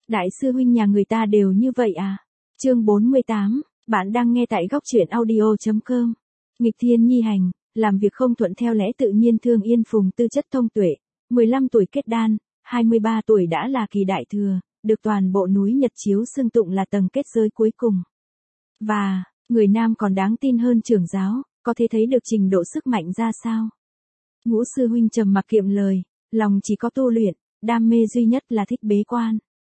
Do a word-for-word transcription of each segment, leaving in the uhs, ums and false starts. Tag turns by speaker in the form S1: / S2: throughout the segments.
S1: Đại sư huynh nhà người ta đều như vậy à? Chương bốn mươi tám, bạn đang nghe tại góc truyện audio chấm com. Nghịch thiên nhi hành, làm việc không thuận theo lẽ tự nhiên. Thương Yên Phùng tư chất thông tuệ, mười lăm tuổi kết đan, hai mươi ba tuổi đã là kỳ đại thừa, được toàn bộ núi Nhật Chiếu xưng tụng là tầng kết giới cuối cùng. Và, người nam còn đáng tin hơn trưởng giáo, có thể thấy được trình độ sức mạnh ra sao. Ngũ sư huynh trầm mặc kiệm lời, lòng chỉ có tu luyện, đam mê duy nhất là thích bế quan.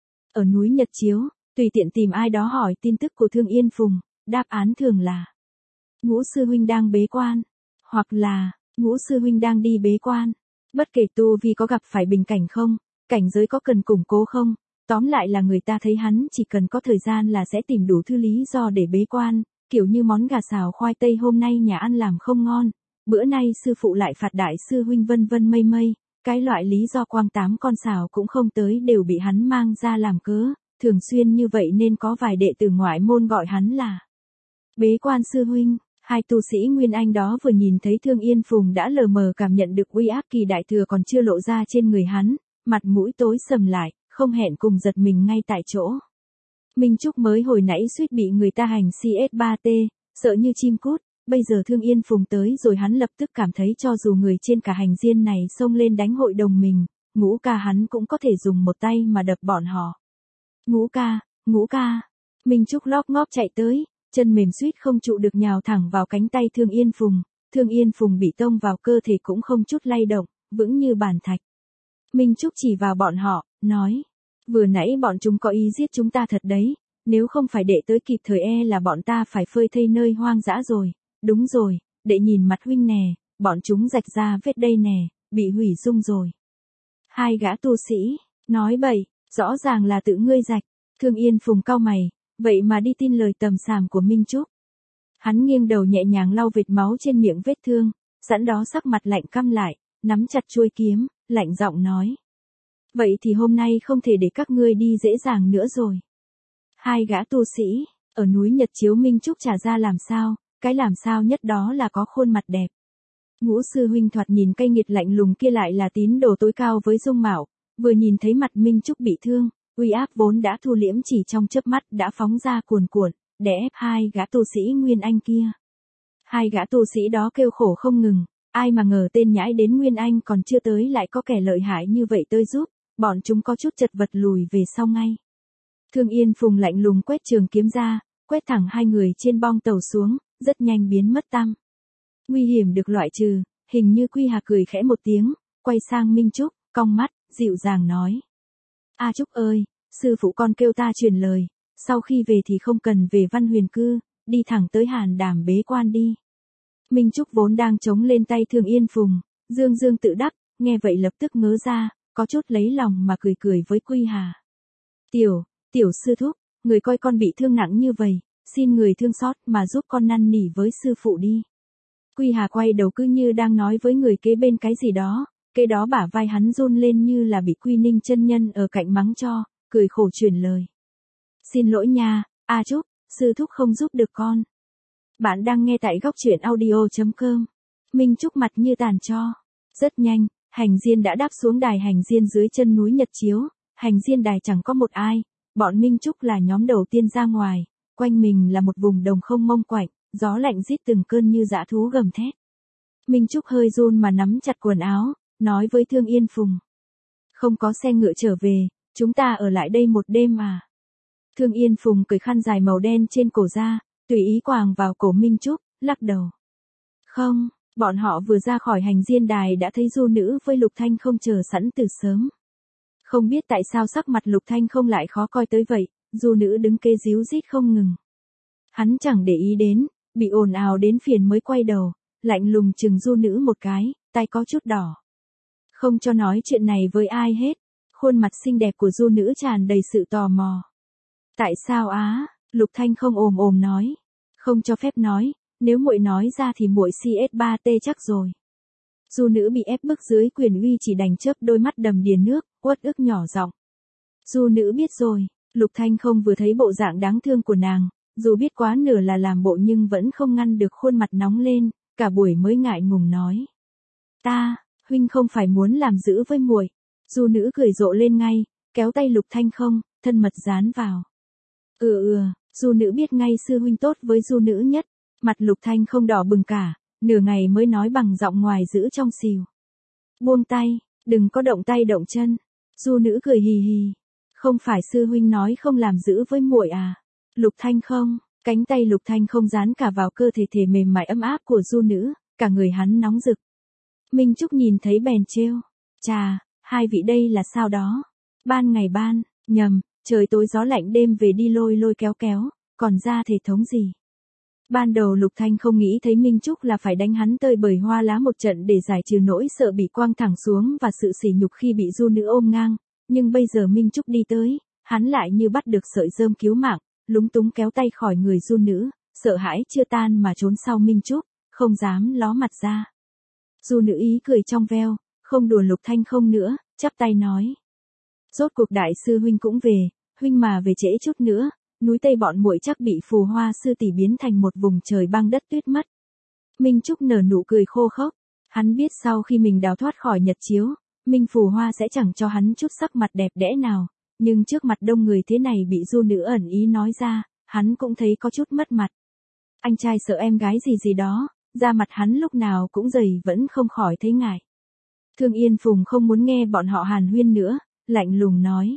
S1: Ở núi Nhật Chiếu, tùy tiện tìm ai đó hỏi tin tức của Thương Yên Phùng, đáp án thường là Ngũ sư huynh đang bế quan, hoặc là Ngũ sư huynh đang đi bế quan. Bất kể tu vi có gặp phải bình cảnh không, cảnh giới có cần củng cố không, tóm lại là người ta thấy hắn chỉ cần có thời gian là sẽ tìm đủ thứ lý do để bế quan, kiểu như món gà xào khoai tây hôm nay nhà ăn làm không ngon, bữa nay sư phụ lại phạt đại sư huynh vân vân mây mây, cái loại lý do quang tám con xào cũng không tới đều bị hắn mang ra làm cớ, thường xuyên như vậy nên có vài đệ tử ngoại môn gọi hắn là bế quan sư huynh. Hai tu sĩ Nguyên Anh đó vừa nhìn thấy Thương Yên Phùng đã lờ mờ cảm nhận được uy áp kỳ đại thừa còn chưa lộ ra trên người hắn, mặt mũi tối sầm lại, không hẹn cùng giật mình ngay tại chỗ. Minh Trúc mới hồi nãy suýt bị người ta hành xê ét ba tê, sợ như chim cút, bây giờ Thương Yên Phùng tới rồi hắn lập tức cảm thấy cho dù người trên cả hành diên này xông lên đánh hội đồng mình, Ngũ ca hắn cũng có thể dùng một tay mà đập bọn họ. Ngũ ca, Ngũ ca, Minh Trúc lóp ngóp chạy tới, chân mềm suýt không trụ được nhào thẳng vào cánh tay Thương Yên Phùng, Thương Yên Phùng bị tông vào cơ thể cũng không chút lay động, vững như bàn thạch. Minh Trúc chỉ vào bọn họ, nói, vừa nãy bọn chúng có ý giết chúng ta thật đấy, nếu không phải đệ tới kịp thời e là bọn ta phải phơi thây nơi hoang dã rồi, đúng rồi, đệ nhìn mặt huynh nè, bọn chúng rạch ra vết đây nè, bị hủy dung rồi. Hai gã tu sĩ, nói bậy, rõ ràng là tự ngươi rạch. Thương Yên Phùng cau mày, vậy mà đi tin lời tầm xàm của Minh Trúc. Hắn nghiêng đầu nhẹ nhàng lau vệt máu trên miệng vết thương, sẵn đó sắc mặt lạnh căm lại, nắm chặt chuôi kiếm, lạnh giọng nói. Vậy thì hôm nay không thể để các ngươi đi dễ dàng nữa rồi. Hai gã tu sĩ, ở núi Nhật Chiếu Minh Trúc trả ra làm sao, cái làm sao nhất đó là có khuôn mặt đẹp. Ngũ sư huynh thoạt nhìn cay nghiệt lạnh lùng kia lại là tín đồ tối cao với dung mạo, vừa nhìn thấy mặt Minh Trúc bị thương, uy áp vốn đã thu liễm chỉ trong chớp mắt đã phóng ra cuồn cuộn, để ép hai gã tu sĩ Nguyên Anh kia. Hai gã tu sĩ đó kêu khổ không ngừng, ai mà ngờ tên nhãi đến Nguyên Anh còn chưa tới lại có kẻ lợi hại như vậy tới giúp, bọn chúng có chút chật vật lùi về sau ngay. Thương Yên Phùng lạnh lùng quét trường kiếm ra, quét thẳng hai người trên bong tàu xuống, rất nhanh biến mất tăm. Nguy hiểm được loại trừ, hình như Quy Hà cười khẽ một tiếng, quay sang Minh Trúc, cong mắt, dịu dàng nói. A Trúc ơi, sư phụ con kêu ta truyền lời, sau khi về thì không cần về Văn Huyền Cư, đi thẳng tới Hàn Đàm bế quan đi. Minh Trúc vốn đang chống lên tay Thương Yên Phùng, dương dương tự đắc, nghe vậy lập tức ngớ ra, có chút lấy lòng mà cười cười với Quy Hà. Tiểu, tiểu sư thúc, người coi con bị thương nặng như vậy, xin người thương xót mà giúp con năn nỉ với sư phụ đi. Quy Hà quay đầu cứ như đang nói với người kế bên cái gì đó, kế đó bả vai hắn run lên như là bị Quy Ninh chân nhân ở cạnh mắng cho, cười khổ truyền lời. Xin lỗi nha, A Trúc, sư thúc không giúp được con. Bạn đang nghe tại góc truyện audio chấm com. Minh Trúc mặt như tàn tro. Rất nhanh, hành diên đã đáp xuống đài hành diên dưới chân núi Nhật Chiếu, hành diên đài chẳng có một ai, bọn Minh Trúc là nhóm đầu tiên ra ngoài, quanh mình là một vùng đồng không mông quạnh, gió lạnh rít từng cơn như dã thú gầm thét. Minh Trúc hơi run mà nắm chặt quần áo, nói với Thương Yên Phùng. Không có xe ngựa trở về, chúng ta ở lại đây một đêm à. Thương Yên Phùng cởi khăn dài màu đen trên cổ ra, tùy ý quàng vào cổ Minh Trúc, lắc đầu. Không, bọn họ vừa ra khỏi hành diên đài đã thấy Du Nữ với Lục Thanh không chờ sẵn từ sớm. Không biết tại sao sắc mặt Lục Thanh không lại khó coi tới vậy, Du Nữ đứng kê díu rít không ngừng. Hắn chẳng để ý đến, bị ồn ào đến phiền mới quay đầu, lạnh lùng chừng Du Nữ một cái, tay có chút đỏ. Không cho nói chuyện này với ai hết, khuôn mặt xinh đẹp của Du Nữ tràn đầy sự tò mò. Tại sao á? Lục Thanh không ồm ồm nói. Không cho phép nói, nếu muội nói ra thì muội xê ét ba tê chắc rồi. Du Nữ bị ép bức dưới quyền uy chỉ đành chớp đôi mắt đầm đìa nước, uất ức nhỏ giọng. Du Nữ biết rồi, Lục Thanh không vừa thấy bộ dạng đáng thương của nàng, dù biết quá nửa là làm bộ nhưng vẫn không ngăn được khuôn mặt nóng lên, cả buổi mới ngại ngùng nói. Ta, huynh không phải muốn làm dữ với muội. Du Nữ cười rộ lên ngay, kéo tay Lục Thanh không, thân mật dán vào. Ừ ừ, Du Nữ biết ngay sư huynh tốt với Du Nữ nhất. Mặt Lục Thanh không đỏ bừng cả, nửa ngày mới nói bằng giọng ngoài giữ trong xìu. Buông tay, đừng có động tay động chân. Du Nữ cười hì hì. Không phải sư huynh nói không làm giữ với muội à? Lục Thanh không, cánh tay Lục Thanh không dán cả vào cơ thể thể mềm mại ấm áp của Du Nữ, cả người hắn nóng rực. Minh Trúc nhìn thấy bèn trêu. Chà, hai vị đây là sao đó? Ban ngày ban, nhầm, trời tối gió lạnh đêm về đi lôi lôi kéo kéo, còn ra thể thống gì? Ban đầu Lục Thanh không nghĩ thấy Minh Trúc là phải đánh hắn tơi bời hoa lá một trận để giải trừ nỗi sợ bị quăng thẳng xuống và sự sỉ nhục khi bị Du Nữ ôm ngang, nhưng bây giờ Minh Trúc đi tới, hắn lại như bắt được sợi rơm cứu mạng, lúng túng kéo tay khỏi người Du Nữ, sợ hãi chưa tan mà trốn sau Minh Trúc, không dám ló mặt ra. Du Nữ ý cười trong veo, không đùa Lục Thanh không nữa, chắp tay nói. Rốt cuộc đại sư huynh cũng về, huynh mà về trễ chút nữa, núi Tây bọn muội chắc bị phù hoa sư tỷ biến thành một vùng trời băng đất tuyết mất. Minh Trúc nở nụ cười khô khốc, hắn biết sau khi mình đào thoát khỏi nhật chiếu, Minh phù hoa sẽ chẳng cho hắn chút sắc mặt đẹp đẽ nào, nhưng trước mặt đông người thế này bị Du Nữ ẩn ý nói ra, hắn cũng thấy có chút mất mặt. Anh trai sợ em gái gì gì đó, da mặt hắn lúc nào cũng dày vẫn không khỏi thấy ngại. Thương Yên Phùng không muốn nghe bọn họ hàn huyên nữa, lạnh lùng nói.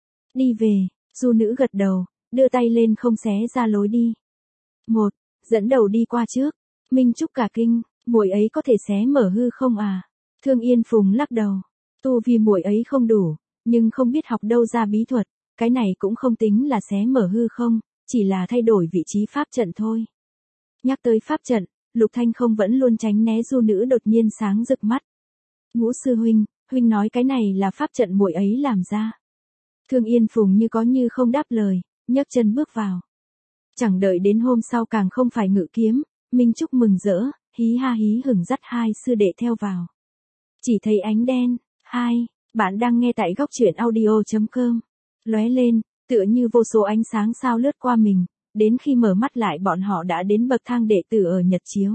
S1: Đi về, Du Nữ gật đầu, đưa tay lên không xé ra lối đi. Một, dẫn đầu đi qua trước. Minh Trúc cả kinh, muội ấy có thể xé mở hư không à? Thương Yên Phùng lắc đầu. Tu vi muội ấy không đủ, nhưng không biết học đâu ra bí thuật, cái này cũng không tính là xé mở hư không, chỉ là thay đổi vị trí pháp trận thôi. Nhắc tới pháp trận, Lục Thanh không vẫn luôn tránh né Du Nữ đột nhiên sáng rực mắt. Ngũ sư huynh, huynh nói cái này là pháp trận muội ấy làm ra. Thương Yên Phùng như có như không đáp lời, nhấc chân bước vào. Chẳng đợi đến hôm sau càng không phải ngự kiếm, Minh Trúc mừng rỡ, hí ha hí hửng dắt hai sư đệ theo vào. Chỉ thấy ánh đen, hai, bạn đang nghe tại góc truyện audio chấm com. Lóe lên, tựa như vô số ánh sáng sao lướt qua mình, đến khi mở mắt lại bọn họ đã đến bậc thang đệ tử ở nhật chiếu.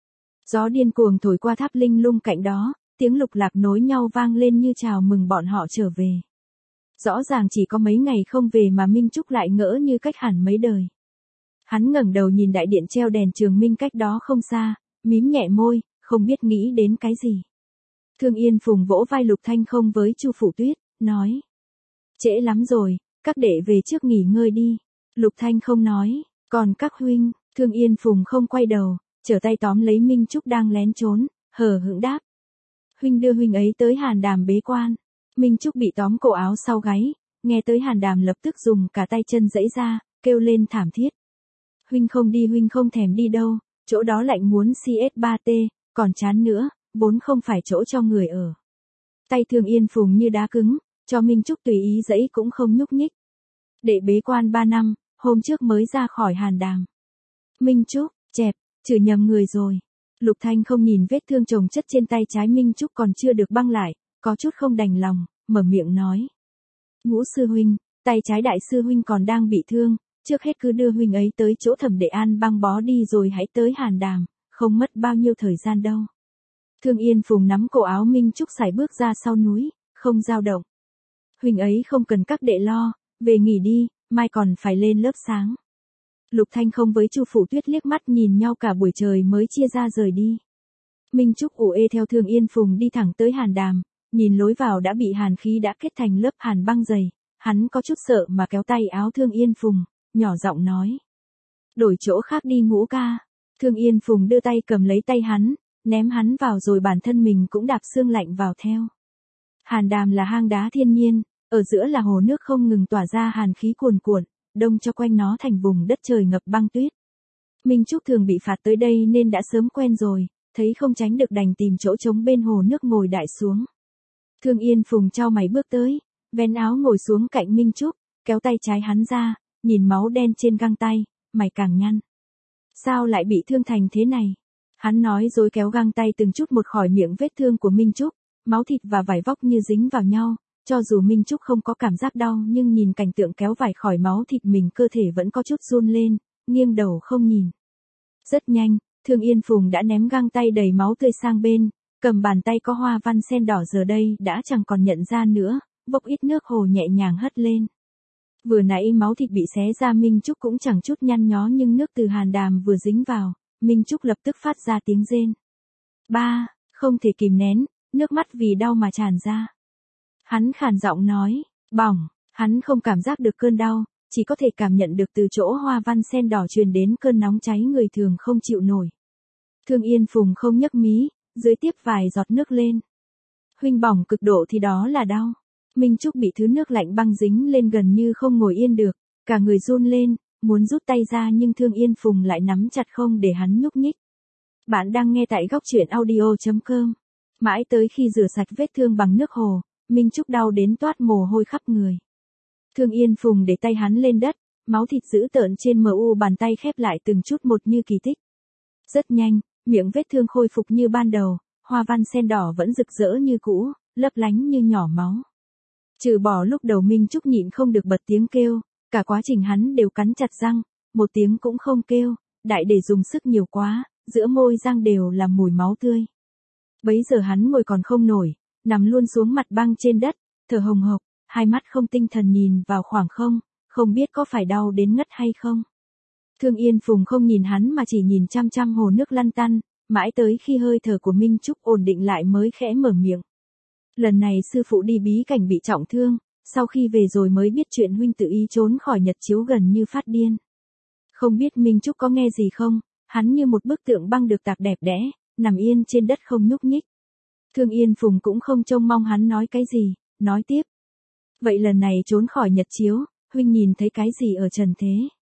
S1: Gió điên cuồng thổi qua tháp linh lung cạnh đó, tiếng lục lạc nối nhau vang lên như chào mừng bọn họ trở về. Rõ ràng chỉ có mấy ngày không về mà Minh Trúc lại ngỡ như cách hẳn mấy đời. Hắn ngẩng đầu nhìn đại điện treo đèn trường minh cách đó không xa, mím nhẹ môi, không biết nghĩ đến cái gì. Thương Yên Phùng vỗ vai Lục Thanh không với Chu Phủ Tuyết, nói. Trễ lắm rồi, các đệ về trước nghỉ ngơi đi. Lục Thanh không nói, còn các huynh, Thương Yên Phùng không quay đầu, trở tay tóm lấy Minh Trúc đang lén trốn, hờ hững đáp. Huynh đưa huynh ấy tới Hàn Đàm bế quan. Minh Trúc bị tóm cổ áo sau gáy, nghe tới Hàn Đàm lập tức dùng cả tay chân giãy ra, kêu lên thảm thiết. Huynh không đi huynh không thèm đi đâu, chỗ đó lạnh muốn xê ét ba tê, còn chán nữa, vốn không phải chỗ cho người ở. Tay Thương Yên Phùng như đá cứng, cho Minh Trúc tùy ý giãy cũng không nhúc nhích. Đệ bế quan ba năm, hôm trước mới ra khỏi Hàn Đàm. Minh Trúc, chẹp, chửi nhầm người rồi. Lục Thanh không nhìn vết thương chồng chất trên tay trái Minh Trúc còn chưa được băng lại, có chút không đành lòng, mở miệng nói. Ngũ sư huynh, tay trái đại sư huynh còn đang bị thương, trước hết cứ đưa huynh ấy tới chỗ Thẩm Đệ An băng bó đi rồi hãy tới Hàn Đàm, không mất bao nhiêu thời gian đâu. Thương Yên Phùng nắm cổ áo Minh Trúc sải bước ra sau núi, không dao động. Huynh ấy không cần các đệ lo, về nghỉ đi, mai còn phải lên lớp sáng. Lục Thanh không với Chu Phủ Tuyết liếc mắt nhìn nhau cả buổi trời mới chia ra rời đi. Minh Trúc ủ ê theo Thương Yên Phùng đi thẳng tới Hàn Đàm, nhìn lối vào đã bị hàn khí đã kết thành lớp hàn băng dày, hắn có chút sợ mà kéo tay áo Thương Yên Phùng, nhỏ giọng nói. Đổi chỗ khác đi Ngũ ca. Thương Yên Phùng đưa tay cầm lấy tay hắn, ném hắn vào rồi bản thân mình cũng đạp xương lạnh vào theo. Hàn Đàm là hang đá thiên nhiên, ở giữa là hồ nước không ngừng tỏa ra hàn khí cuồn cuộn, đông cho quanh nó thành vùng đất trời ngập băng tuyết. Minh Trúc thường bị phạt tới đây nên đã sớm quen rồi, thấy không tránh được đành tìm chỗ trống bên hồ nước ngồi đại xuống. Thương Yên Phùng chau mày bước tới, vén áo ngồi xuống cạnh Minh Trúc, kéo tay trái hắn ra, nhìn máu đen trên găng tay, mày càng nhăn. Sao lại bị thương thành thế này? Hắn nói rồi kéo găng tay từng chút một khỏi miệng vết thương của Minh Trúc, máu thịt và vải vóc như dính vào nhau, cho dù Minh Trúc không có cảm giác đau nhưng nhìn cảnh tượng kéo vải khỏi máu thịt mình cơ thể vẫn có chút run lên, nghiêng đầu không nhìn. Rất nhanh, Thương Yên Phùng đã ném găng tay đầy máu tươi sang bên, cầm bàn tay có hoa văn sen đỏ giờ đây đã chẳng còn nhận ra nữa, bốc ít nước hồ nhẹ nhàng hất lên. Vừa nãy máu thịt bị xé ra Minh Trúc cũng chẳng chút nhăn nhó nhưng nước từ Hàn Đàm vừa dính vào, Minh Trúc lập tức phát ra tiếng rên. Ba, không thể kìm nén, nước mắt vì đau mà tràn ra. Hắn khàn giọng nói, bỏng, hắn không cảm giác được cơn đau, chỉ có thể cảm nhận được từ chỗ hoa văn sen đỏ truyền đến cơn nóng cháy người thường không chịu nổi. Thương Yên Phùng không nhấc mí, dưới tiếp vài giọt nước lên. Huynh bỏng cực độ thì đó là đau. Minh Trúc bị thứ nước lạnh băng dính lên gần như không ngồi yên được, cả người run lên, muốn rút tay ra nhưng Thương Yên Phùng lại nắm chặt không để hắn nhúc nhích. Bạn đang nghe tại góc truyện audio chấm com. Mãi tới khi rửa sạch vết thương bằng nước hồ, Minh Trúc đau đến toát mồ hôi khắp người. Thương Yên Phùng để tay hắn lên đất, máu thịt dữ tợn trên mờ u bàn tay khép lại từng chút một như kỳ tích. Rất nhanh, miệng vết thương khôi phục như ban đầu, hoa văn sen đỏ vẫn rực rỡ như cũ, lấp lánh như nhỏ máu. Trừ bỏ lúc đầu Minh Trúc nhịn không được bật tiếng kêu, cả quá trình hắn đều cắn chặt răng, một tiếng cũng không kêu, đại để dùng sức nhiều quá, giữa môi răng đều là mùi máu tươi. Bấy giờ hắn ngồi còn không nổi, nằm luôn xuống mặt băng trên đất, thở hồng hộc, hai mắt không tinh thần nhìn vào khoảng không, không biết có phải đau đến ngất hay không. Thương Yên Phùng không nhìn hắn mà chỉ nhìn chăm chăm hồ nước lăn tăn, mãi tới khi hơi thở của Minh Trúc ổn định lại mới khẽ mở miệng. Lần này sư phụ đi bí cảnh bị trọng thương, sau khi về rồi mới biết chuyện huynh tự ý trốn khỏi Nhật Chiếu gần như phát điên. Không biết Minh Trúc có nghe gì không, hắn như một bức tượng băng được tạc đẹp đẽ, nằm yên trên đất không nhúc nhích. Thương Yên Phùng cũng không trông mong hắn nói cái gì, nói tiếp. Vậy lần này trốn khỏi Nhật Chiếu, huynh nhìn thấy cái gì ở trần thế?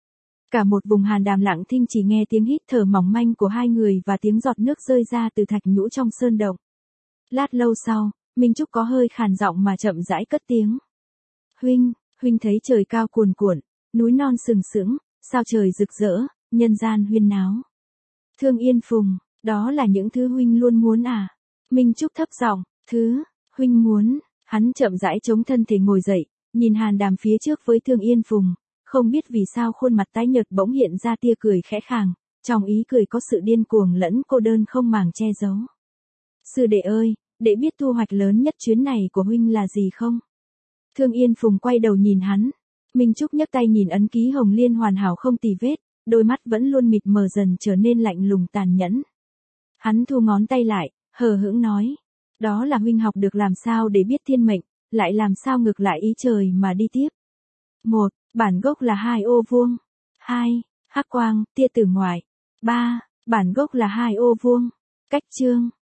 S1: Cả một vùng Hàn Đàm lặng thinh chỉ nghe tiếng hít thở mỏng manh của hai người và tiếng giọt nước rơi ra từ thạch nhũ trong sơn động. Lát lâu sau, Minh Trúc có hơi khàn giọng mà chậm rãi cất tiếng. Huynh, huynh thấy trời cao cuồn cuộn, núi non sừng sững, sao trời rực rỡ, nhân gian huyên náo. Thương Yên Phùng, đó là những thứ huynh luôn muốn à? Minh Trúc thấp giọng, thứ, huynh muốn, hắn chậm rãi chống thân thể ngồi dậy, nhìn Hàn Đàm phía trước với Thương Yên Phùng, không biết vì sao khuôn mặt tái nhợt bỗng hiện ra tia cười khẽ khàng, trong ý cười có sự điên cuồng lẫn cô đơn không màng che giấu. Sư đệ ơi, đệ biết thu hoạch lớn nhất chuyến này của huynh là gì không? Thương Yên Phùng quay đầu nhìn hắn, Minh Trúc nhấc tay nhìn ấn ký hồng liên hoàn hảo không tì vết, đôi mắt vẫn luôn mịt mờ dần trở nên lạnh lùng tàn nhẫn. Hắn thu ngón tay lại, hờ hững nói, đó là huynh học được làm sao để biết thiên mệnh, lại làm sao ngược lại ý trời mà đi tiếp. Một, bản gốc là hai ô vuông. Hai, hắc quang, tia tử ngoại. Ba, bản gốc là hai ô vuông. Cách chương.